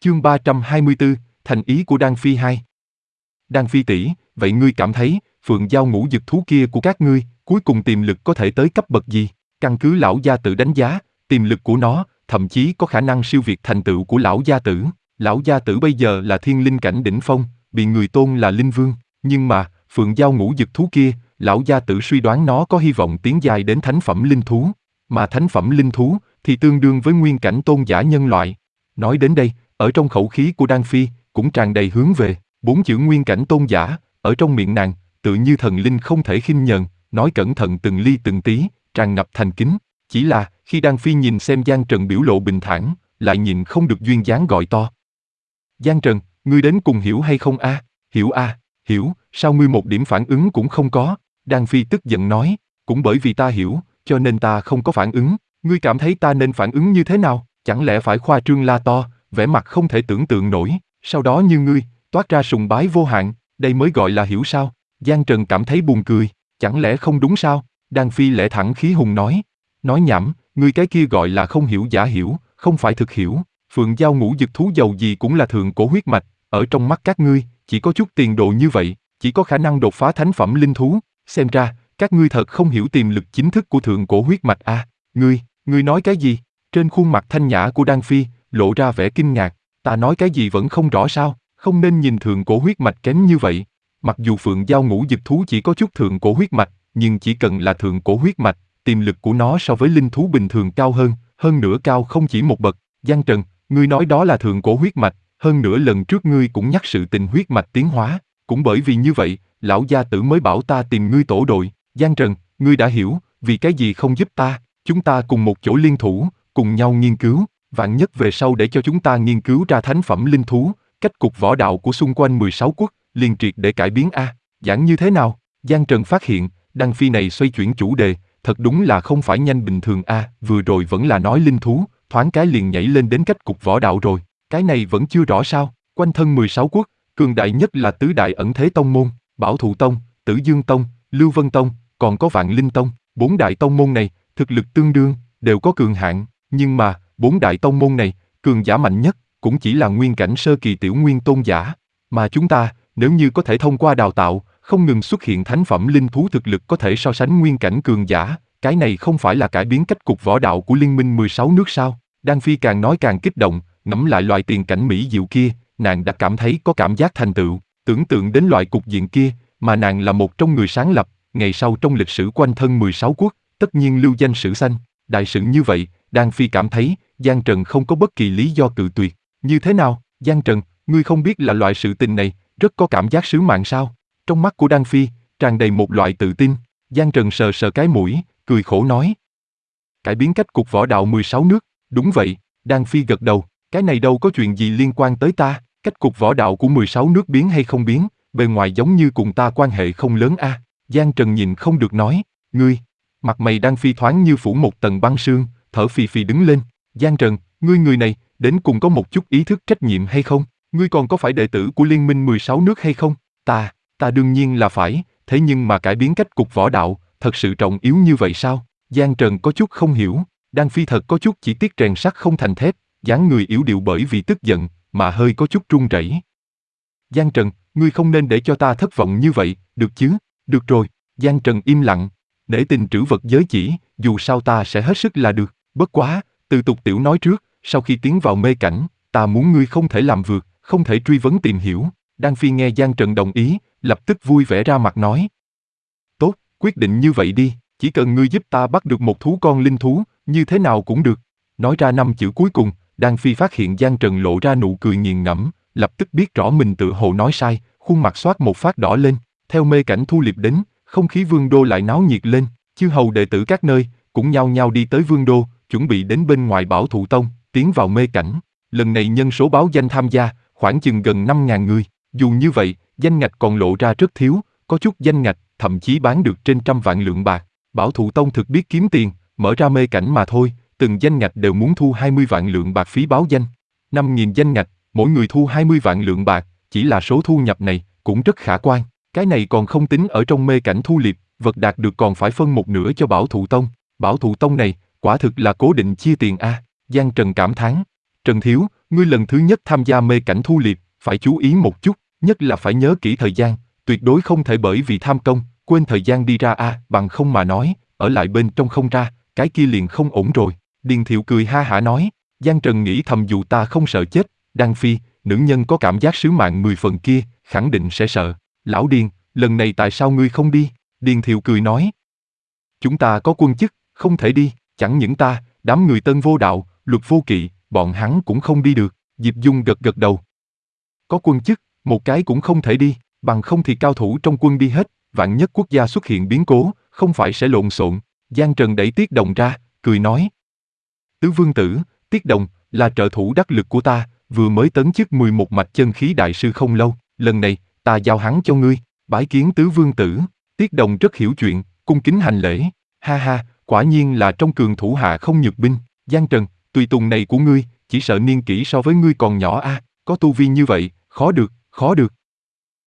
Chương 324, thành ý của Đan Phi 2. Đan Phi tỷ, vậy ngươi cảm thấy, phượng giao ngũ dực thú kia của các ngươi, cuối cùng tiềm lực có thể tới cấp bậc gì? Căn cứ lão gia tử đánh giá, tiềm lực của nó, thậm chí có khả năng siêu việt thành tựu của lão gia tử. Lão gia tử bây giờ là thiên linh cảnh đỉnh phong, bị người tôn là linh vương. Nhưng mà, phượng giao ngũ dực thú kia, lão gia tử suy đoán nó có hy vọng tiến dài đến thánh phẩm linh thú. Mà thánh phẩm linh thú, thì tương đương với nguyên cảnh tôn giả nhân loại. Nói đến đây, ở trong khẩu khí của Đan Phi, cũng tràn đầy hướng về, 4 chữ nguyên cảnh tôn giả, ở trong miệng nàng, tự như thần linh không thể khinh nhờn, nói cẩn thận từng ly từng tí, tràn ngập thành kính. Chỉ là, khi Đan Phi nhìn xem Giang Trần biểu lộ bình thản, lại nhìn không được duyên dáng gọi to. Giang Trần, ngươi đến cùng hiểu hay không a? Hiểu a, hiểu, sao ngươi một điểm phản ứng cũng không có? Đan Phi tức giận nói, cũng bởi vì ta hiểu, cho nên ta không có phản ứng, ngươi cảm thấy ta nên phản ứng như thế nào? Chẳng lẽ phải khoa trương la to, vẻ mặt không thể tưởng tượng nổi, sau đó như ngươi, toát ra sùng bái vô hạn, đây mới gọi là hiểu sao? Giang Trần cảm thấy buồn cười, chẳng lẽ không đúng sao? Đan Phi lẽ thẳng khí hùng nói nhảm, ngươi cái kia gọi là không hiểu giả hiểu, không phải thực hiểu. Phượng giao ngũ dực thú dầu gì cũng là thượng cổ huyết mạch, ở trong mắt các ngươi, chỉ có chút tiền đồ như vậy, chỉ có khả năng đột phá thánh phẩm linh thú, xem ra, các ngươi thật không hiểu tiềm lực chính thức của thượng cổ huyết mạch a. Ngươi nói cái gì? Trên khuôn mặt thanh nhã của Đan Phi, lộ ra vẻ kinh ngạc, ta nói cái gì vẫn không rõ sao, không nên nhìn thượng cổ huyết mạch kém như vậy. Mặc dù phượng giao ngũ dực thú chỉ có chút thượng cổ huyết mạch, nhưng chỉ cần là thượng cổ huyết mạch, tiềm lực của nó so với linh thú bình thường cao hơn nữa cao không chỉ một bậc. Giang Trần, ngươi nói đó là thượng cổ huyết mạch, hơn nữa lần trước ngươi cũng nhắc sự tình huyết mạch tiến hóa, cũng bởi vì như vậy, lão gia tử mới bảo ta tìm ngươi tổ đội. Giang Trần, ngươi đã hiểu, vì cái gì không giúp ta, chúng ta cùng một chỗ liên thủ, cùng nhau nghiên cứu, vạn nhất về sau để cho chúng ta nghiên cứu ra thánh phẩm linh thú, cách cục võ đạo của xung quanh 16 quốc, liền triệt để cải biến a. Giảng như thế nào? Giang Trần phát hiện, Đan Phi này xoay chuyển chủ đề, thật đúng là không phải nhanh bình thường a, vừa rồi vẫn là nói linh thú, thoáng cái liền nhảy lên đến cách cục võ đạo rồi, cái này vẫn chưa rõ sao? Quanh thân 16 quốc, cường đại nhất là tứ đại ẩn thế tông môn, Bảo Thụ Tông, Tử Dương Tông, Lưu Vân Tông, còn có Vạn Linh Tông, 4 đại tông môn này, thực lực tương đương, đều có cường hạng, nhưng mà, 4 đại tông môn này, cường giả mạnh nhất, cũng chỉ là nguyên cảnh sơ kỳ tiểu nguyên tôn giả, mà chúng ta, nếu như có thể thông qua đào tạo, không ngừng xuất hiện thánh phẩm linh thú thực lực có thể so sánh nguyên cảnh cường giả, cái này không phải là cải biến cách cục võ đạo của liên minh 16 nước sao? Đan Phi càng nói càng kích động, ngẫm lại loại tiền cảnh mỹ diệu kia, nàng đã cảm thấy có cảm giác thành tựu, tưởng tượng đến loại cục diện kia, mà nàng là một trong người sáng lập, ngày sau trong lịch sử quanh thân 16 quốc, tất nhiên lưu danh sử xanh, đại sự như vậy, Đan Phi cảm thấy, Giang Trần không có bất kỳ lý do cự tuyệt. Như thế nào, Giang Trần, ngươi không biết là loại sự tình này, rất có cảm giác sứ mạng sao? Trong mắt của Đan Phi, tràn đầy một loại tự tin. Giang Trần sờ sờ cái mũi, cười khổ nói. Cải biến cách cục võ đạo 16 nước, đúng vậy, Đan Phi gật đầu, cái này đâu có chuyện gì liên quan tới ta, cách cục võ đạo của 16 nước biến hay không biến, bề ngoài giống như cùng ta quan hệ không lớn a. Giang Trần nhìn không được nói, ngươi, mặt mày Đan Phi thoáng như phủ một tầng băng sương, thở phì phì đứng lên. Giang Trần, ngươi người này, đến cùng có một chút ý thức trách nhiệm hay không? Ngươi còn có phải đệ tử của liên minh 16 nước hay không? Ta đương nhiên là phải, thế nhưng mà cải biến cách cục võ đạo, thật sự trọng yếu như vậy sao? Giang Trần có chút không hiểu, Đan Phi thật có chút chỉ tiếc rèn sắt không thành thép, dáng người yếu điệu bởi vì tức giận, mà hơi có chút run rẩy. Giang Trần, ngươi không nên để cho ta thất vọng như vậy, được chứ? Được rồi, Giang Trần im lặng, để tình trữ vật giới chỉ, dù sao ta sẽ hết sức là được, bất quá, từ tục tiểu nói trước, sau khi tiến vào mê cảnh, ta muốn ngươi không thể làm vượt, không thể truy vấn tìm hiểu. Đan Phi nghe Giang Trần đồng ý, lập tức vui vẻ ra mặt nói. Tốt, quyết định như vậy đi, chỉ cần ngươi giúp ta bắt được một thú con linh thú, như thế nào cũng được. Nói ra 5 chữ cuối cùng, Đan Phi phát hiện Giang Trần lộ ra nụ cười nghiền ngẫm, lập tức biết rõ mình tự hồ nói sai, khuôn mặt xoát một phát đỏ lên. Theo mê cảnh thu liệp đến, không khí vương đô lại náo nhiệt lên, chư hầu đệ tử các nơi, cũng nhao nhao đi tới vương đô, chuẩn bị đến bên ngoài Bảo Thụ Tông, tiến vào mê cảnh. Lần này nhân số báo danh tham gia, khoảng chừng gần 5.000 người. Dù như vậy, danh ngạch còn lộ ra rất thiếu, có chút danh ngạch, thậm chí bán được trên 100 vạn lượng bạc. Bảo Thụ Tông thực biết kiếm tiền, mở ra mê cảnh mà thôi, từng danh ngạch đều muốn thu 20 vạn lượng bạc phí báo danh. 5.000 danh ngạch, mỗi người thu 20 vạn lượng bạc, chỉ là số thu nhập này, cũng rất khả quan. Cái này còn không tính ở trong mê cảnh thu liệp, vật đạt được còn phải phân một nửa cho Bảo Thụ Tông. Bảo Thụ Tông này, quả thực là cố định chia tiền a. Giang Trần cảm thán, Trần Thiếu, ngươi lần thứ nhất tham gia mê cảnh thu liệp, phải chú ý một chút, nhất là phải nhớ kỹ thời gian, tuyệt đối không thể bởi vì tham công, quên thời gian đi ra bằng không mà nói, ở lại bên trong không ra, cái kia liền không ổn rồi. Điền Thiệu cười ha hả nói, Giang Trần nghĩ thầm dù ta không sợ chết, Đan Phi, nữ nhân có cảm giác sứ mạng 10 phần kia, khẳng định sẽ sợ. Lão Điền, lần này tại sao ngươi không đi? Điền Thiệu cười nói, chúng ta có quân chức, không thể đi, chẳng những ta, đám người Tân Vô Đạo, Luật Vô Kỵ, bọn hắn cũng không đi được. Diệp Dung gật gật đầu. Có quân chức, một cái cũng không thể đi, bằng không thì cao thủ trong quân đi hết, vạn nhất quốc gia xuất hiện biến cố, không phải sẽ lộn xộn. Giang Trần đẩy Tiết Đồng ra, cười nói. Tứ vương tử, Tiết Đồng, là trợ thủ đắc lực của ta, vừa mới tấn chức 11 mạch chân khí đại sư không lâu, lần này, ta giao hắn cho ngươi, bái kiến tứ vương tử. Tiết Đồng rất hiểu chuyện, cung kính hành lễ, ha ha, quả nhiên là trong cường thủ hạ không nhược binh. Giang Trần, tùy tùng này của ngươi, chỉ sợ niên kỷ so với ngươi còn nhỏ có tu vi như vậy, khó được, khó được.